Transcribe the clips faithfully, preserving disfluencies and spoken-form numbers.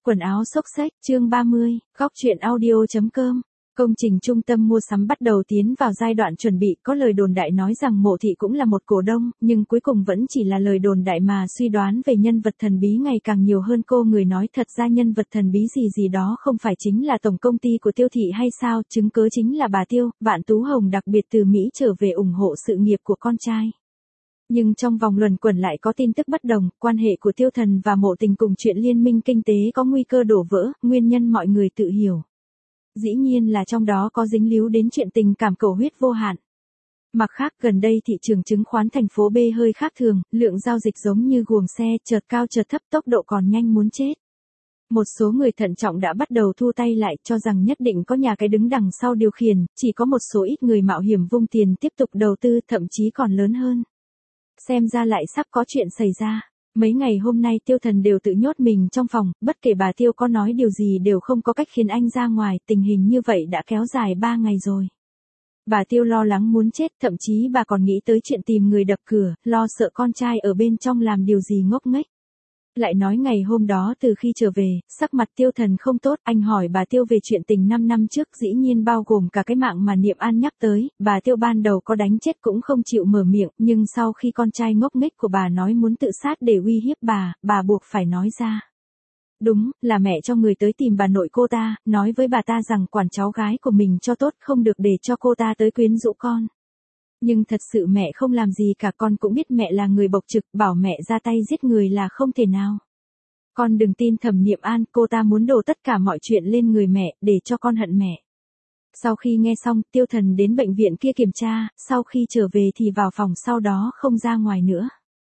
Quần áo xốc xếch, chương ba mươi, góc truyện audio.com. Công trình trung tâm mua sắm bắt đầu tiến vào giai đoạn chuẩn bị, có lời đồn đại nói rằng Mộ Thị cũng là một cổ đông, nhưng cuối cùng vẫn chỉ là lời đồn đại mà suy đoán về nhân vật thần bí ngày càng nhiều hơn. Cô người nói thật ra nhân vật thần bí gì gì đó không phải chính là tổng công ty của Tiêu Thị hay sao, chứng cớ chính là bà Tiêu, Vạn Tú Hồng đặc biệt từ Mỹ trở về ủng hộ sự nghiệp của con trai. Nhưng trong vòng luẩn quẩn lại có tin tức bất đồng, quan hệ của Tiêu Thần và Mộ Tình cùng chuyện liên minh kinh tế có nguy cơ đổ vỡ, nguyên nhân mọi người tự hiểu. Dĩ nhiên là trong đó có dính líu đến chuyện tình cảm cầu huyết vô hạn. Mặt khác gần đây thị trường chứng khoán thành phố B hơi khác thường, lượng giao dịch giống như guồng xe, chợt cao chợt thấp, tốc độ còn nhanh muốn chết. Một số người thận trọng đã bắt đầu thu tay lại, cho rằng nhất định có nhà cái đứng đằng sau điều khiển, chỉ có một số ít người mạo hiểm vung tiền tiếp tục đầu tư, thậm chí còn lớn hơn. Xem ra lại sắp có chuyện xảy ra. Mấy ngày hôm nay Tiêu Thần đều tự nhốt mình trong phòng, bất kể bà Tiêu có nói điều gì đều không có cách khiến anh ra ngoài, tình hình như vậy đã kéo dài ba ngày rồi. Bà Tiêu lo lắng muốn chết, thậm chí bà còn nghĩ tới chuyện tìm người đập cửa, lo sợ con trai ở bên trong làm điều gì ngốc nghếch. Lại nói ngày hôm đó từ khi trở về, sắc mặt Tiêu Thần không tốt, anh hỏi bà Tiêu về chuyện tình năm năm trước, dĩ nhiên bao gồm cả cái mạng mà Niệm An nhắc tới, bà Tiêu ban đầu có đánh chết cũng không chịu mở miệng, nhưng sau khi con trai ngốc nghếch của bà nói muốn tự sát để uy hiếp bà, bà buộc phải nói ra. Đúng, là mẹ cho người tới tìm bà nội cô ta, nói với bà ta rằng quản cháu gái của mình cho tốt, không được để cho cô ta tới quyến rũ con. Nhưng thật sự mẹ không làm gì cả, con cũng biết mẹ là người bộc trực, bảo mẹ ra tay giết người là không thể nào. Con đừng tin Thẩm Niệm An, cô ta muốn đổ tất cả mọi chuyện lên người mẹ, để cho con hận mẹ. Sau khi nghe xong, Tiêu Thần đến bệnh viện kia kiểm tra, sau khi trở về thì vào phòng, sau đó không ra ngoài nữa.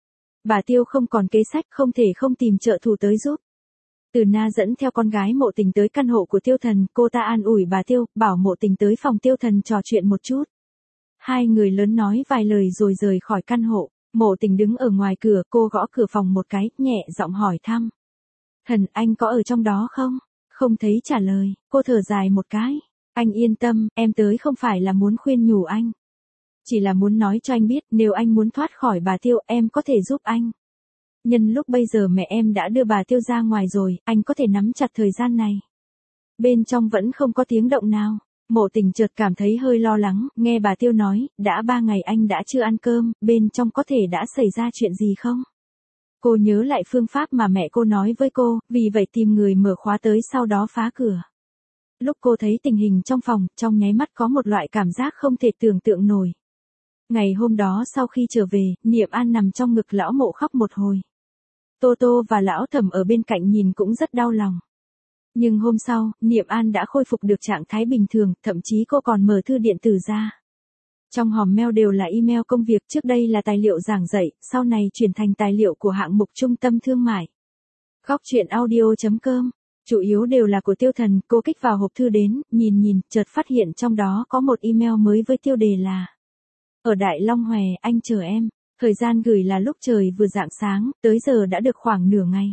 Bà Tiêu không còn kế sách, không thể không tìm trợ thủ tới giúp. Từ Na dẫn theo con gái Mộ Tình tới căn hộ của Tiêu Thần, cô ta an ủi bà Tiêu, bảo Mộ Tình tới phòng Tiêu Thần trò chuyện một chút. Hai người lớn nói vài lời rồi rời khỏi căn hộ. Mộ Tình đứng ở ngoài cửa, cô gõ cửa phòng một cái, nhẹ giọng hỏi thăm. Thần, anh có ở trong đó không? Không thấy trả lời, cô thở dài một cái. Anh yên tâm, em tới không phải là muốn khuyên nhủ anh. Chỉ là muốn nói cho anh biết, nếu anh muốn thoát khỏi bà Tiêu, em có thể giúp anh. Nhân lúc bây giờ mẹ em đã đưa bà Tiêu ra ngoài rồi, anh có thể nắm chặt thời gian này. Bên trong vẫn không có tiếng động nào. Mộ Tình chợt cảm thấy hơi lo lắng, nghe bà Tiêu nói, đã ba ngày anh đã chưa ăn cơm, bên trong có thể đã xảy ra chuyện gì không? Cô nhớ lại phương pháp mà mẹ cô nói với cô, vì vậy tìm người mở khóa tới sau đó phá cửa. Lúc cô thấy tình hình trong phòng, trong nháy mắt có một loại cảm giác không thể tưởng tượng nổi. Ngày hôm đó sau khi trở về, Niệm An nằm trong ngực lão Mộ khóc một hồi. Tô Tô và lão Thẩm ở bên cạnh nhìn cũng rất đau lòng. Nhưng hôm sau, Niệm An đã khôi phục được trạng thái bình thường, thậm chí cô còn mở thư điện tử ra. Trong hòm mail đều là email công việc, trước đây là tài liệu giảng dạy, sau này chuyển thành tài liệu của hạng mục trung tâm thương mại. Góc truyện audio.com, chủ yếu đều là của Tiêu Thần, cô kích vào hộp thư đến, nhìn nhìn, chợt phát hiện trong đó có một email mới với tiêu đề là: Ở Đại Long Hòe, anh chờ em. Thời gian gửi là lúc trời vừa rạng sáng, tới giờ đã được khoảng nửa ngày.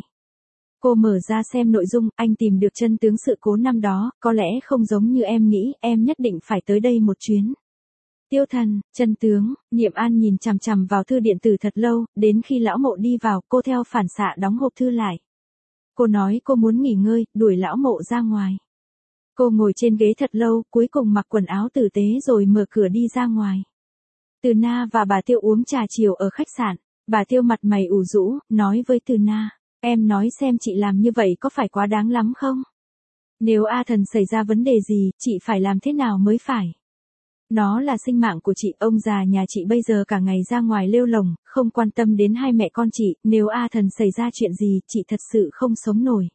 Cô mở ra xem nội dung, anh tìm được chân tướng sự cố năm đó, có lẽ không giống như em nghĩ, em nhất định phải tới đây một chuyến. Tiêu Thần, chân tướng, Niệm An nhìn chằm chằm vào thư điện tử thật lâu, đến khi lão Mộ đi vào, cô theo phản xạ đóng hộp thư lại. Cô nói cô muốn nghỉ ngơi, đuổi lão Mộ ra ngoài. Cô ngồi trên ghế thật lâu, cuối cùng mặc quần áo tử tế rồi mở cửa đi ra ngoài. Từ Na và bà Tiêu uống trà chiều ở khách sạn, bà Tiêu mặt mày ủ rũ, nói với Từ Na. Em nói xem chị làm như vậy có phải quá đáng lắm không? Nếu A Thần xảy ra vấn đề gì, chị phải làm thế nào mới phải? Nó là sinh mạng của chị, ông già nhà chị bây giờ cả ngày ra ngoài lêu lồng, không quan tâm đến hai mẹ con chị, nếu A Thần xảy ra chuyện gì, chị thật sự không sống nổi.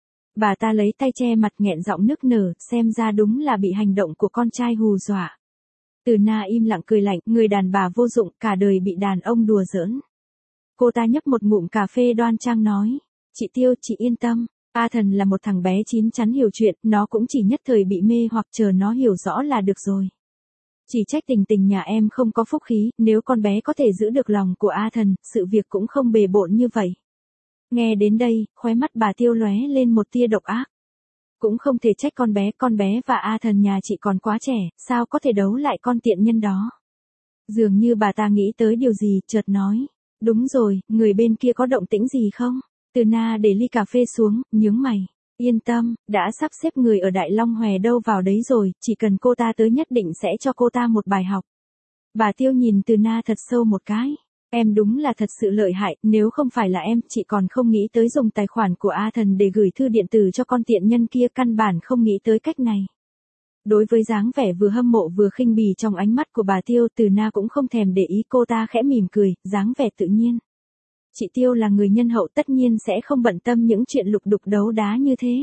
Bà ta lấy tay che mặt nghẹn giọng nức nở, xem ra đúng là bị hành động của con trai hù dọa. Từ Na im lặng cười lạnh, người đàn bà vô dụng, cả đời bị đàn ông đùa giỡn. Cô ta nhấp một ngụm cà phê đoan trang nói, chị Tiêu, chị yên tâm, A Thần là một thằng bé chín chắn hiểu chuyện, nó cũng chỉ nhất thời bị mê hoặc chờ nó hiểu rõ là được rồi. Chỉ trách Tình Tình nhà em không có phúc khí, nếu con bé có thể giữ được lòng của A Thần, sự việc cũng không bề bộn như vậy. Nghe đến đây, khóe mắt bà Tiêu lóe lên một tia độc ác. Cũng không thể trách con bé, con bé và A Thần nhà chị còn quá trẻ, sao có thể đấu lại con tiện nhân đó. Dường như bà ta nghĩ tới điều gì, chợt nói. Đúng rồi, người bên kia có động tĩnh gì không? Từ Na để ly cà phê xuống, nhướng mày. Yên tâm, đã sắp xếp người ở Đại Long Hòe đâu vào đấy rồi, chỉ cần cô ta tới nhất định sẽ cho cô ta một bài học. Bà Tiêu nhìn Từ Na thật sâu một cái. Em đúng là thật sự lợi hại, nếu không phải là em, chị còn không nghĩ tới dùng tài khoản của A Thần để gửi thư điện tử cho con tiện nhân kia, căn bản không nghĩ tới cách này. Đối với dáng vẻ vừa hâm mộ vừa khinh bỉ trong ánh mắt của bà Tiêu, Từ Na cũng không thèm để ý, cô ta khẽ mỉm cười, dáng vẻ tự nhiên. Chị Tiêu là người nhân hậu, tất nhiên sẽ không bận tâm những chuyện lục đục đấu đá như thế.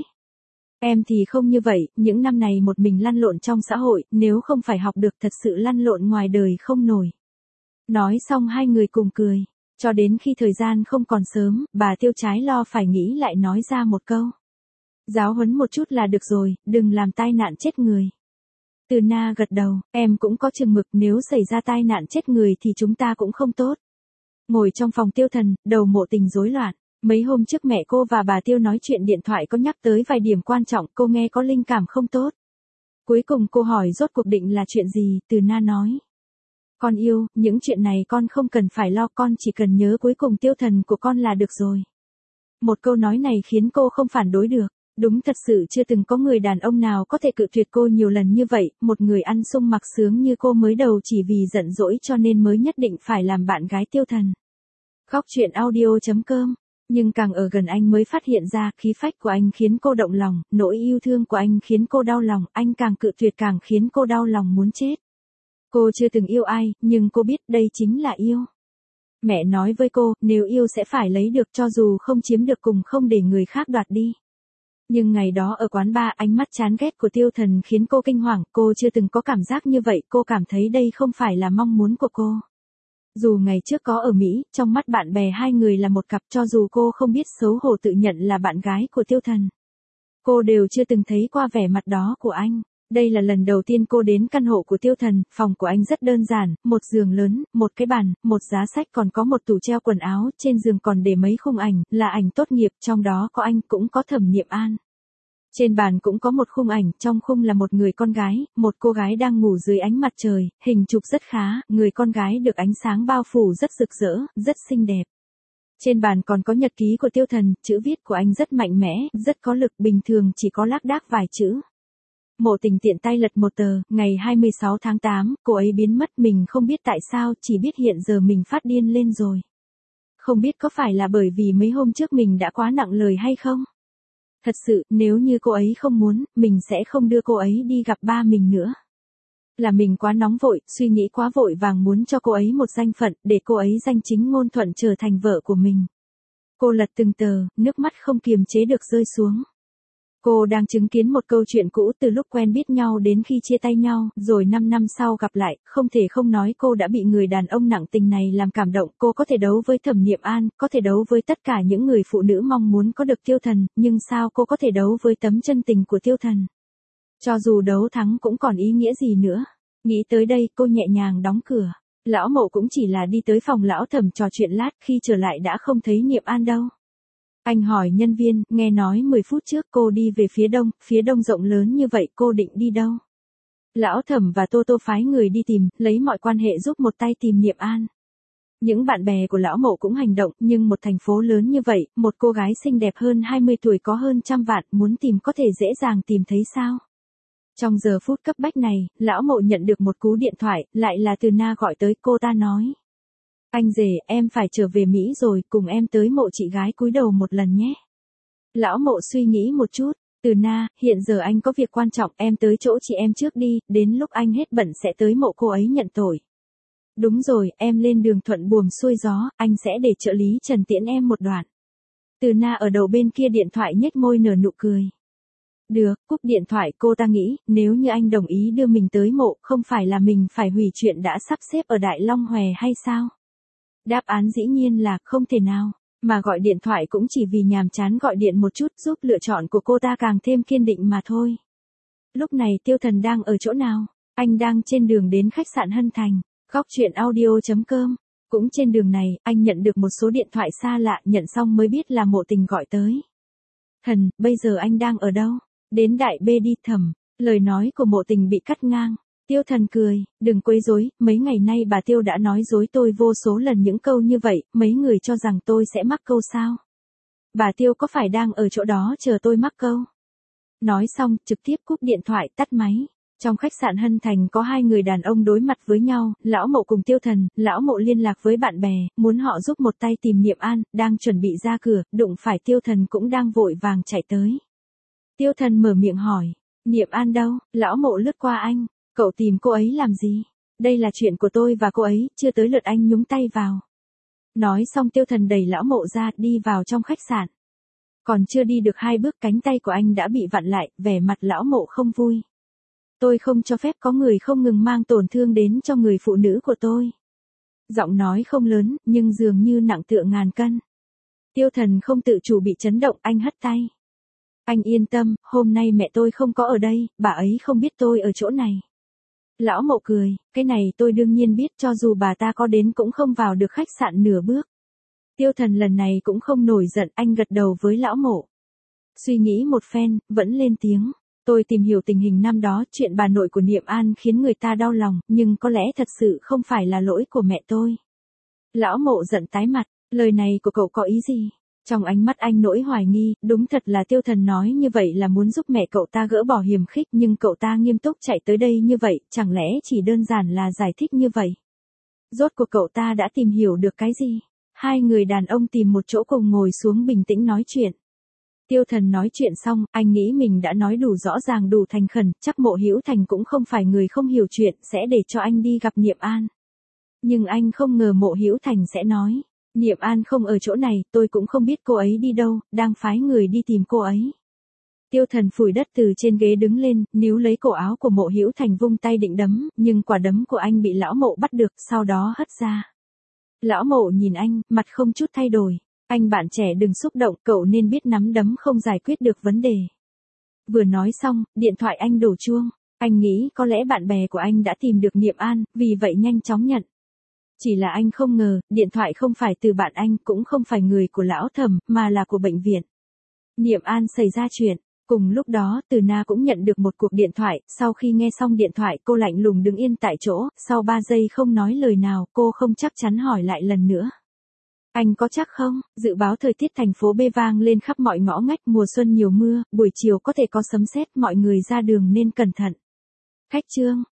Em thì không như vậy, những năm này một mình lăn lộn trong xã hội, nếu không phải học được thật sự lăn lộn ngoài đời không nổi. Nói xong hai người cùng cười. Cho đến khi thời gian không còn sớm, bà Tiêu trái lo phải nghĩ lại nói ra một câu. Giáo huấn một chút là được rồi, đừng làm tai nạn chết người. Từ Na gật đầu, em cũng có chừng mực, nếu xảy ra tai nạn chết người thì chúng ta cũng không tốt. Ngồi trong phòng Tiêu Thần, đầu Mộ Tình rối loạn. Mấy hôm trước mẹ cô và bà Tiêu nói chuyện điện thoại có nhắc tới vài điểm quan trọng, cô nghe có linh cảm không tốt. Cuối cùng cô hỏi rốt cuộc định là chuyện gì, Từ Na nói. Con yêu, những chuyện này con không cần phải lo, con chỉ cần nhớ cuối cùng Tiêu Thần của con là được rồi. Một câu nói này khiến cô không phản đối được. Đúng, thật sự chưa từng có người đàn ông nào có thể cự tuyệt cô nhiều lần như vậy, một người ăn sung mặc sướng như cô mới đầu chỉ vì giận dỗi cho nên mới nhất định phải làm bạn gái Tiêu Thần. Khóc chuyện audio chấm com. Nhưng càng ở gần anh mới phát hiện ra, khí phách của anh khiến cô động lòng, nỗi yêu thương của anh khiến cô đau lòng, anh càng cự tuyệt càng khiến cô đau lòng muốn chết. Cô chưa từng yêu ai, nhưng cô biết đây chính là yêu. Mẹ nói với cô, nếu yêu sẽ phải lấy được, cho dù không chiếm được cùng không để người khác đoạt đi. Nhưng ngày đó ở quán bar, ánh mắt chán ghét của Tiêu Thần khiến cô kinh hoàng, cô chưa từng có cảm giác như vậy, cô cảm thấy đây không phải là mong muốn của cô. Dù ngày trước có ở Mỹ, trong mắt bạn bè hai người là một cặp, cho dù cô không biết xấu hổ tự nhận là bạn gái của Tiêu Thần. Cô đều chưa từng thấy qua vẻ mặt đó của anh. Đây là lần đầu tiên cô đến căn hộ của Tiêu Thần, phòng của anh rất đơn giản, một giường lớn, một cái bàn, một giá sách, còn có một tủ treo quần áo, trên giường còn để mấy khung ảnh, là ảnh tốt nghiệp, trong đó có anh, cũng có Thẩm Niệm An. Trên bàn cũng có một khung ảnh, trong khung là một người con gái, một cô gái đang ngủ dưới ánh mặt trời, hình chụp rất khá, người con gái được ánh sáng bao phủ rất rực rỡ, rất xinh đẹp. Trên bàn còn có nhật ký của Tiêu Thần, chữ viết của anh rất mạnh mẽ, rất có lực, bình thường chỉ có lác đác vài chữ. Mộ Tình tiện tay lật một tờ, ngày hai mươi sáu tháng tám, cô ấy biến mất, mình không biết tại sao, chỉ biết hiện giờ mình phát điên lên rồi. Không biết có phải là bởi vì mấy hôm trước mình đã quá nặng lời hay không? Thật sự, nếu như cô ấy không muốn, mình sẽ không đưa cô ấy đi gặp ba mình nữa. Là mình quá nóng vội, suy nghĩ quá vội vàng muốn cho cô ấy một danh phận, để cô ấy danh chính ngôn thuận trở thành vợ của mình. Cô lật từng tờ, nước mắt không kiềm chế được rơi xuống. Cô đang chứng kiến một câu chuyện cũ từ lúc quen biết nhau đến khi chia tay nhau, rồi năm năm sau gặp lại, không thể không nói cô đã bị người đàn ông nặng tình này làm cảm động. Cô có thể đấu với Thẩm Niệm An, có thể đấu với tất cả những người phụ nữ mong muốn có được Tiêu Thần, nhưng sao cô có thể đấu với tấm chân tình của Tiêu Thần? Cho dù đấu thắng cũng còn ý nghĩa gì nữa. Nghĩ tới đây, cô nhẹ nhàng đóng cửa. Lão Mộ cũng chỉ là đi tới phòng lão Thẩm trò chuyện lát, khi trở lại đã không thấy Niệm An đâu. Anh hỏi nhân viên, nghe nói mười phút trước cô đi về phía đông, phía đông rộng lớn như vậy, cô định đi đâu? Lão Thẩm và Tô Tô phái người đi tìm, lấy mọi quan hệ giúp một tay tìm Niệm An. Những bạn bè của lão Mộ cũng hành động, nhưng một thành phố lớn như vậy, một cô gái xinh đẹp hơn hai mươi tuổi có hơn trăm vạn, muốn tìm có thể dễ dàng tìm thấy sao? Trong giờ phút cấp bách này, lão Mộ nhận được một cú điện thoại, lại là Từ Na gọi tới, cô ta nói. Anh rể, em phải trở về Mỹ rồi, cùng em tới mộ chị gái cúi đầu một lần nhé. Lão Mộ suy nghĩ một chút, Từ Na, hiện giờ anh có việc quan trọng, em tới chỗ chị em trước đi, đến lúc anh hết bận sẽ tới mộ cô ấy nhận tội. Đúng rồi, em lên đường thuận buồm xuôi gió, anh sẽ để trợ lý Trần tiễn em một đoạn. Từ Na ở đầu bên kia điện thoại nhếch môi nở nụ cười. Được, cúp điện thoại, cô ta nghĩ, nếu như anh đồng ý đưa mình tới mộ, không phải là mình phải hủy chuyện đã sắp xếp ở Đại Long Hòe hay sao? Đáp án dĩ nhiên là không thể nào, mà gọi điện thoại cũng chỉ vì nhàm chán gọi điện một chút giúp lựa chọn của cô ta càng thêm kiên định mà thôi. Lúc này Tiêu Thần đang ở chỗ nào? Anh đang trên đường đến khách sạn Hân Thành. Khóc chuyện audio chấm com. Cũng trên đường này, anh nhận được một số điện thoại xa lạ, nhận xong mới biết là Mộ Tình gọi tới. Thần, bây giờ anh đang ở đâu? Đến Đại B đi Thẩm. Lời nói của Mộ Tình bị cắt ngang. Tiêu Thần cười, đừng quấy rối, mấy ngày nay bà Tiêu đã nói dối tôi vô số lần những câu như vậy, mấy người cho rằng tôi sẽ mắc câu sao? Bà Tiêu có phải đang ở chỗ đó chờ tôi mắc câu? Nói xong, trực tiếp cúp điện thoại tắt máy. Trong khách sạn Hân Thành có hai người đàn ông đối mặt với nhau, Lão Mộ cùng Tiêu Thần. Lão Mộ liên lạc với bạn bè, muốn họ giúp một tay tìm Niệm An, đang chuẩn bị ra cửa, đụng phải Tiêu Thần cũng đang vội vàng chạy tới. Tiêu Thần mở miệng hỏi, Niệm An đâu? Lão Mộ lướt qua anh, cậu tìm cô ấy làm gì? Đây là chuyện của tôi và cô ấy, chưa tới lượt anh nhúng tay vào. Nói xong Tiêu Thần đẩy Lão Mộ ra, đi vào trong khách sạn. Còn chưa đi được hai bước cánh tay của anh đã bị vặn lại, vẻ mặt Lão Mộ không vui. Tôi không cho phép có người không ngừng mang tổn thương đến cho người phụ nữ của tôi. Giọng nói không lớn, nhưng dường như nặng tựa ngàn cân. Tiêu Thần không tự chủ bị chấn động, anh hất tay. Anh yên tâm, hôm nay mẹ tôi không có ở đây, bà ấy không biết tôi ở chỗ này. Lão Mộ cười, cái này tôi đương nhiên biết, cho dù bà ta có đến cũng không vào được khách sạn nửa bước. Tiêu Thần lần này cũng không nổi giận, anh gật đầu với Lão Mộ. Suy nghĩ một phen, vẫn lên tiếng. Tôi tìm hiểu tình hình năm đó, chuyện bà nội của Niệm An khiến người ta đau lòng, nhưng có lẽ thật sự không phải là lỗi của mẹ tôi. Lão Mộ giận tái mặt, lời này của cậu có ý gì? Trong ánh mắt anh nỗi hoài nghi, đúng thật là Tiêu Thần nói như vậy là muốn giúp mẹ cậu ta gỡ bỏ hiềm khích, nhưng cậu ta nghiêm túc chạy tới đây như vậy, chẳng lẽ chỉ đơn giản là giải thích như vậy? Rốt cuộc cậu ta đã tìm hiểu được cái gì? Hai người đàn ông tìm một chỗ cùng ngồi xuống bình tĩnh nói chuyện. Tiêu Thần nói chuyện xong, anh nghĩ mình đã nói đủ rõ ràng đủ thành khẩn, chắc Mộ Hữu Thành cũng không phải người không hiểu chuyện, sẽ để cho anh đi gặp Niệm An. Nhưng anh không ngờ Mộ Hữu Thành sẽ nói, Niệm An không ở chỗ này, tôi cũng không biết cô ấy đi đâu, đang phái người đi tìm cô ấy. Tiêu Thần phủi đất từ trên ghế đứng lên, níu lấy cổ áo của Mộ Hữu Thành vung tay định đấm, nhưng quả đấm của anh bị Lão Mộ bắt được, sau đó hất ra. Lão Mộ nhìn anh, mặt không chút thay đổi. Anh bạn trẻ đừng xúc động, cậu nên biết nắm đấm không giải quyết được vấn đề. Vừa nói xong, điện thoại anh đổ chuông. Anh nghĩ có lẽ bạn bè của anh đã tìm được Niệm An, vì vậy nhanh chóng nhận. Chỉ là anh không ngờ, điện thoại không phải từ bạn anh, cũng không phải người của Lão Thẩm, mà là của bệnh viện. Niệm An xảy ra chuyện. Cùng lúc đó, Từ Na cũng nhận được một cuộc điện thoại, sau khi nghe xong điện thoại cô lạnh lùng đứng yên tại chỗ, sau ba giây không nói lời nào, cô không chắc chắn hỏi lại lần nữa. Anh có chắc không? Dự báo thời tiết thành phố B vang lên khắp mọi ngõ ngách, mùa xuân nhiều mưa, buổi chiều có thể có sấm sét, mọi người ra đường nên cẩn thận. Khách trương,